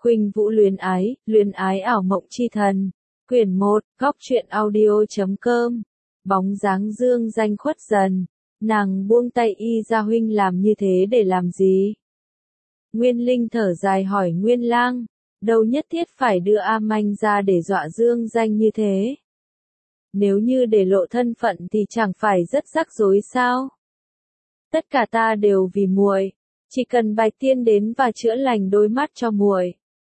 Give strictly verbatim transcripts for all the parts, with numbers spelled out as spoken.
Khuynh Vũ luyến ái, luyến ái ảo mộng chi thần. Quyển một, góc truyện audio chấm com. Bóng dáng Dương Danh khuất dần. Nàng buông tay y ra, huynh làm như thế để làm gì? Nguyên Linh thở dài hỏi Nguyên Lang, đâu nhất thiết phải đưa A Manh ra để dọa Dương Danh như thế. Nếu như để lộ thân phận thì chẳng phải rất rắc rối sao? Tất cả ta đều vì muội, chỉ cần Bạch Tiên đến và chữa lành đôi mắt cho muội.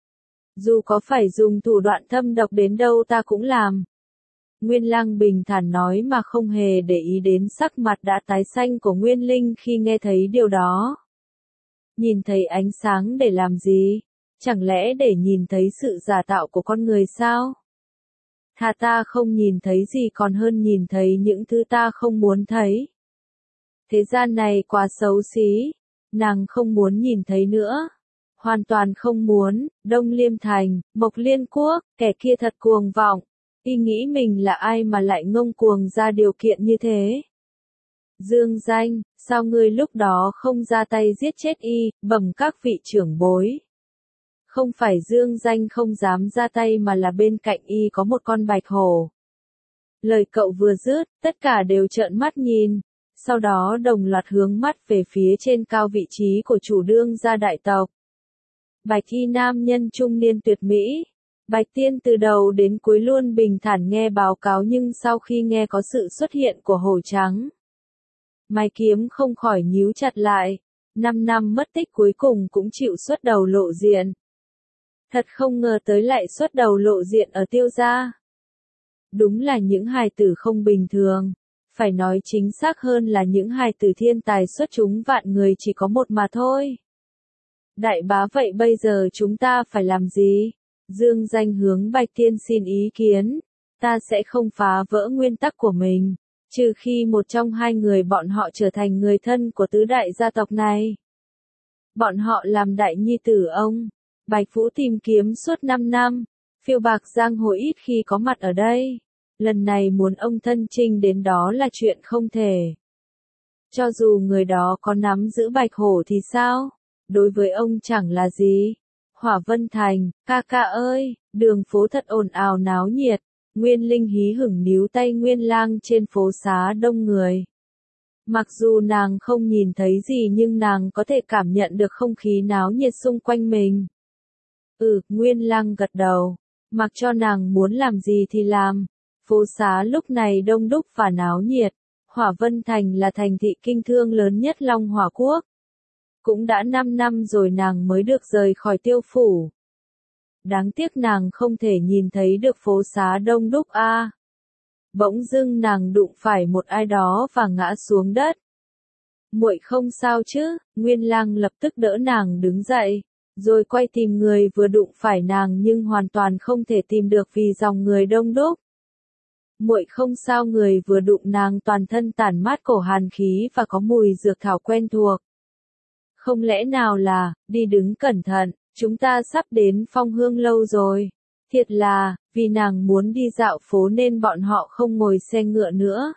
Dù có phải dùng thủ đoạn thâm độc đến đâu ta cũng làm. Nguyên Lang bình thản nói mà không hề để ý đến sắc mặt đã tái xanh của Nguyên Linh khi nghe thấy điều đó. Nhìn thấy ánh sáng để làm gì? Chẳng lẽ để nhìn thấy sự giả tạo của con người sao? Thà ta không nhìn thấy gì còn hơn nhìn thấy những thứ ta không muốn thấy. Thế gian này quá xấu xí, nàng không muốn nhìn thấy nữa. Hoàn toàn không muốn. Đông Liêm Thành, Mộc Liên Quốc, kẻ kia thật cuồng vọng. Y nghĩ mình là ai mà lại ngông cuồng ra điều kiện như thế? Dương Danh, sao ngươi lúc đó không ra tay giết chết y, bẩm các vị trưởng bối? Không phải Dương Danh không dám ra tay mà là bên cạnh y có một con bạch hổ. Lời cậu vừa dứt, tất cả đều trợn mắt nhìn, sau đó đồng loạt hướng mắt về phía trên cao vị trí của chủ đương gia đại tộc. Bạch y nam nhân trung niên tuyệt mỹ. Bạch Tiên từ đầu đến cuối luôn bình thản nghe báo cáo, nhưng sau khi nghe có sự xuất hiện của hổ trắng, mày kiếm không khỏi nhíu chặt lại. Năm năm mất tích cuối cùng cũng chịu xuất đầu lộ diện. Thật không ngờ tới lại xuất đầu lộ diện ở Tiêu gia. Đúng là những hài tử không bình thường. Phải nói chính xác hơn là những hài tử thiên tài xuất chúng vạn người chỉ có một mà thôi. Đại bá, vậy bây giờ chúng ta phải làm gì? Dương Danh hướng Bạch Tiên xin ý kiến. Ta sẽ không phá vỡ nguyên tắc của mình, trừ khi một trong hai người bọn họ trở thành người thân của tứ đại gia tộc này. Bọn họ làm đại nhi tử ông. Bạch Vũ tìm kiếm suốt năm năm, phiêu bạc giang hồ ít khi có mặt ở đây. Lần này muốn ông thân chinh đến đó là chuyện không thể. Cho dù người đó có nắm giữ bạch hổ thì sao? Đối với ông chẳng là gì. Hỏa Vân Thành, ca ca ơi, đường phố thật ồn ào náo nhiệt. Nguyên Linh hí hửng níu tay Nguyên Lang trên phố xá đông người. Mặc dù nàng không nhìn thấy gì nhưng nàng có thể cảm nhận được không khí náo nhiệt xung quanh mình. Ừ, Nguyên Lang gật đầu. Mặc cho nàng muốn làm gì thì làm. Phố xá lúc này đông đúc và náo nhiệt. Hỏa Vân Thành là thành thị kinh thương lớn nhất Long Hỏa Quốc. Cũng đã năm năm rồi nàng mới được rời khỏi Tiêu phủ. Đáng tiếc nàng không thể nhìn thấy được phố xá đông đúc a. À. Bỗng dưng nàng đụng phải một ai đó và ngã xuống đất. Muội không sao chứ? Nguyên Lang lập tức đỡ nàng đứng dậy, rồi quay tìm người vừa đụng phải nàng nhưng hoàn toàn không thể tìm được vì dòng người đông đúc. Muội không sao. Người vừa đụng nàng toàn thân tản mát cổ hàn khí và có mùi dược thảo quen thuộc. Không lẽ nào là, đi đứng cẩn thận, chúng ta sắp đến Phong Hương lâu rồi. Thiệt là, vì nàng muốn đi dạo phố nên bọn họ không ngồi xe ngựa nữa.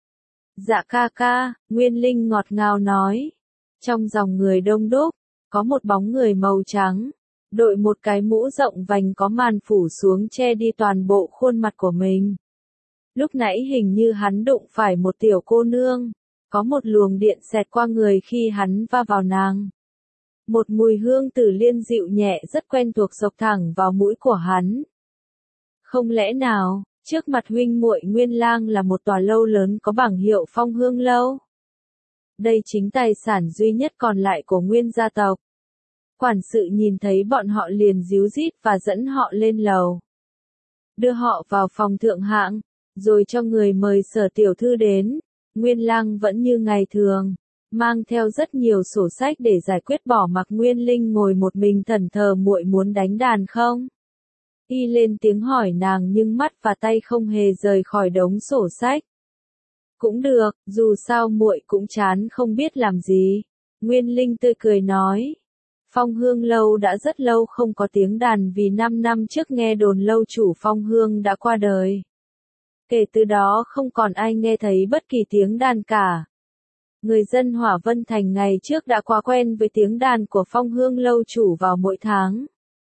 Dạ ca ca, Nguyên Linh ngọt ngào nói. Trong dòng người đông đúc, có một bóng người màu trắng, đội một cái mũ rộng vành có màn phủ xuống che đi toàn bộ khuôn mặt của mình. Lúc nãy hình như hắn đụng phải một tiểu cô nương. Có một luồng điện xẹt qua người khi hắn va vào nàng. Một mùi hương tử liên dịu nhẹ rất quen thuộc xộc thẳng vào mũi của hắn. Không lẽ nào, trước mặt huynh muội Nguyên Lang là một tòa lâu lớn có bảng hiệu Phong Hương lâu? Đây chính tài sản duy nhất còn lại của Nguyên gia tộc. Quản sự nhìn thấy bọn họ liền díu dít và dẫn họ lên lầu. Đưa họ vào phòng thượng hạng, rồi cho người mời Sở tiểu thư đến. Nguyên Lang vẫn như ngày thường, mang theo rất nhiều sổ sách để giải quyết, bỏ mặc Nguyên Linh ngồi một mình thẫn thờ. Muội muốn đánh đàn không? Y lên tiếng hỏi nàng nhưng mắt và tay không hề rời khỏi đống sổ sách. Cũng được, dù sao muội cũng chán không biết làm gì. Nguyên Linh tươi cười nói. Phong Hương lâu đã rất lâu không có tiếng đàn vì năm năm trước nghe đồn lâu chủ Phong Hương đã qua đời. Kể từ đó không còn ai nghe thấy bất kỳ tiếng đàn cả. Người dân Hỏa Vân Thành ngày trước đã quá quen với tiếng đàn của Phong Hương lâu chủ vào mỗi tháng.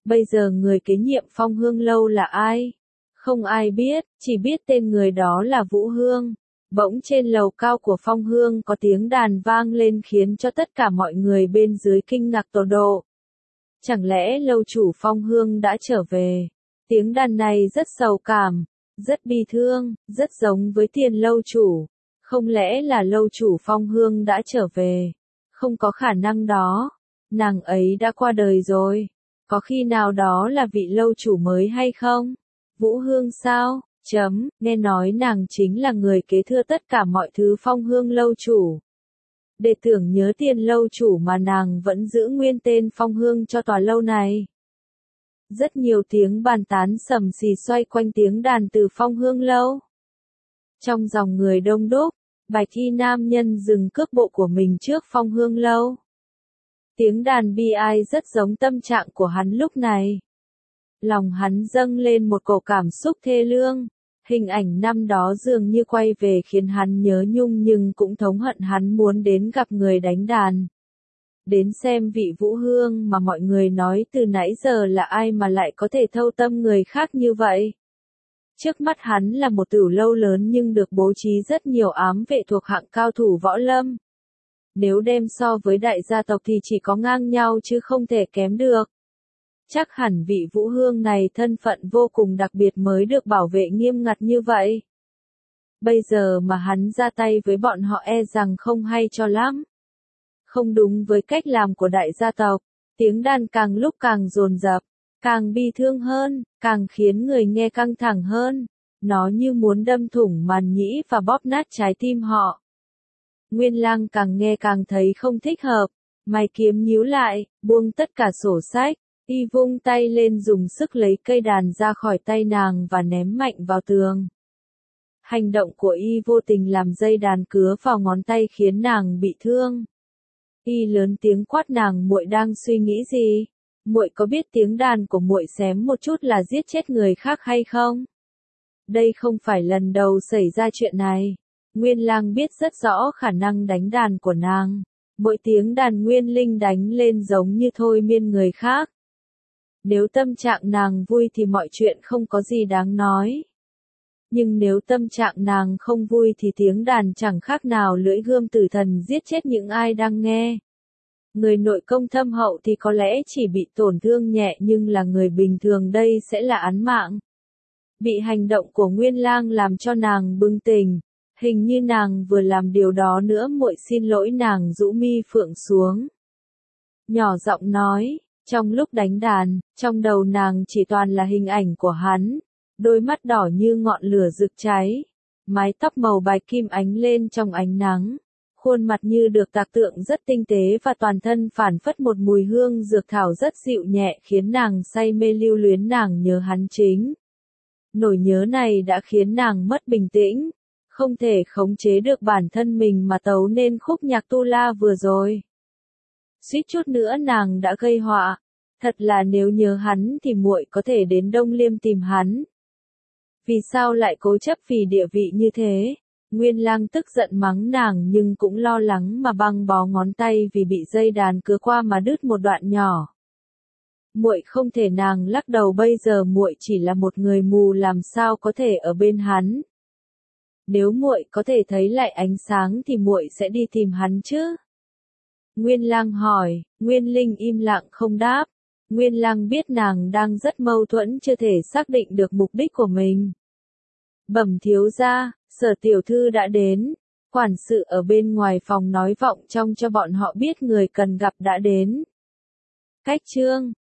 Bây giờ người kế nhiệm Phong Hương Lâu là ai? Không ai biết, chỉ biết tên người đó là Vũ Hương. Bỗng trên lầu cao của Phong Hương có tiếng đàn vang lên khiến cho tất cả mọi người bên dưới kinh ngạc tột độ. Chẳng lẽ lâu chủ Phong Hương đã trở về? Tiếng đàn này rất sầu cảm, rất bi thương, rất giống với Tiền lâu chủ. Không lẽ là lâu chủ Phong Hương đã trở về? Không có khả năng đó. Nàng ấy đã qua đời rồi. Có khi nào đó là vị lâu chủ mới hay không? Vũ Hương sao? Chấm, nghe nói nàng chính là người kế thừa tất cả mọi thứ Phong Hương lâu chủ. Để tưởng nhớ Tiền lâu chủ mà nàng vẫn giữ nguyên tên Phong Hương cho tòa lâu này. Rất nhiều tiếng bàn tán sầm xì xoay quanh tiếng đàn từ Phong Hương lâu. Trong dòng người đông đúc, bạch y nam nhân dừng cước bộ của mình trước Phong Hương lâu. Tiếng đàn bi ai rất giống tâm trạng của hắn lúc này. Lòng hắn dâng lên một cổ cảm xúc thê lương. Hình ảnh năm đó dường như quay về khiến hắn nhớ nhung nhưng cũng thống hận hắn muốn đến gặp người đánh đàn. Đến xem vị Vũ Hương mà mọi người nói từ nãy giờ là ai mà lại có thể thâu tâm người khác như vậy. Trước mắt hắn là một tửu lâu lớn nhưng được bố trí rất nhiều ám vệ thuộc hạng cao thủ võ lâm. Nếu đem so với đại gia tộc thì chỉ có ngang nhau chứ không thể kém được. Chắc hẳn vị Vũ Hương này thân phận vô cùng đặc biệt mới được bảo vệ nghiêm ngặt như vậy. Bây giờ mà hắn ra tay với bọn họ e rằng không hay cho lắm. Không đúng với cách làm của đại gia tộc, tiếng đàn càng lúc càng dồn dập, càng bi thương hơn, càng khiến người nghe căng thẳng hơn. Nó như muốn đâm thủng màn nhĩ và bóp nát trái tim họ. Nguyên Lang càng nghe càng thấy không thích hợp, mày kiếm nhíu lại, buông tất cả sổ sách. Y vung tay lên dùng sức lấy cây đàn ra khỏi tay nàng và ném mạnh vào tường. Hành động của Y vô tình làm dây đàn cứa vào ngón tay khiến nàng bị thương. Y lớn tiếng quát nàng: muội đang suy nghĩ gì? Muội có biết tiếng đàn của muội xém một chút là giết chết người khác hay không? Đây không phải lần đầu xảy ra chuyện này. Nguyên Lang biết rất rõ khả năng đánh đàn của nàng. Mỗi tiếng đàn Nguyên Linh đánh lên giống như thôi miên người khác. Nếu tâm trạng nàng vui thì mọi chuyện không có gì đáng nói. Nhưng nếu tâm trạng nàng không vui thì tiếng đàn chẳng khác nào lưỡi gươm tử thần giết chết những ai đang nghe. Người nội công thâm hậu thì có lẽ chỉ bị tổn thương nhẹ nhưng là người bình thường đây sẽ là án mạng. Bị hành động của Nguyên Lang làm cho nàng bừng tỉnh. Hình như nàng vừa làm điều đó nữa. Muội xin lỗi. Nàng rũ mi phượng xuống. Nhỏ giọng nói. Trong lúc đánh đàn, trong đầu nàng chỉ toàn là hình ảnh của hắn, đôi mắt đỏ như ngọn lửa rực cháy, mái tóc màu bạch kim ánh lên trong ánh nắng, khuôn mặt như được tạc tượng rất tinh tế và toàn thân phảng phất một mùi hương dược thảo rất dịu nhẹ khiến nàng say mê lưu luyến. Nàng nhớ hắn chính. Nỗi nhớ này đã khiến nàng mất bình tĩnh, không thể khống chế được bản thân mình mà tấu nên khúc nhạc tu la vừa rồi. Suýt chút nữa nàng đã gây họa. Thật là nếu nhớ hắn thì muội có thể đến Đông Liêm tìm hắn. Vì sao lại cố chấp vì địa vị như thế? Nguyên Lang tức giận mắng nàng nhưng cũng lo lắng mà băng bó ngón tay vì bị dây đàn cứa qua mà đứt một đoạn nhỏ. Muội không thể. Nàng lắc đầu. Bây giờ muội chỉ là một người mù, làm sao có thể ở bên hắn. Nếu muội có thể thấy lại ánh sáng thì muội sẽ đi tìm hắn chứ? Nguyên Lang hỏi. Nguyên Linh im lặng không đáp. Nguyên Lang biết nàng đang rất mâu thuẫn, chưa thể xác định được mục đích của mình. Bẩm thiếu gia, Sở tiểu thư đã đến. Quản sự ở bên ngoài phòng nói vọng trong cho bọn họ biết người cần gặp đã đến. Cách chương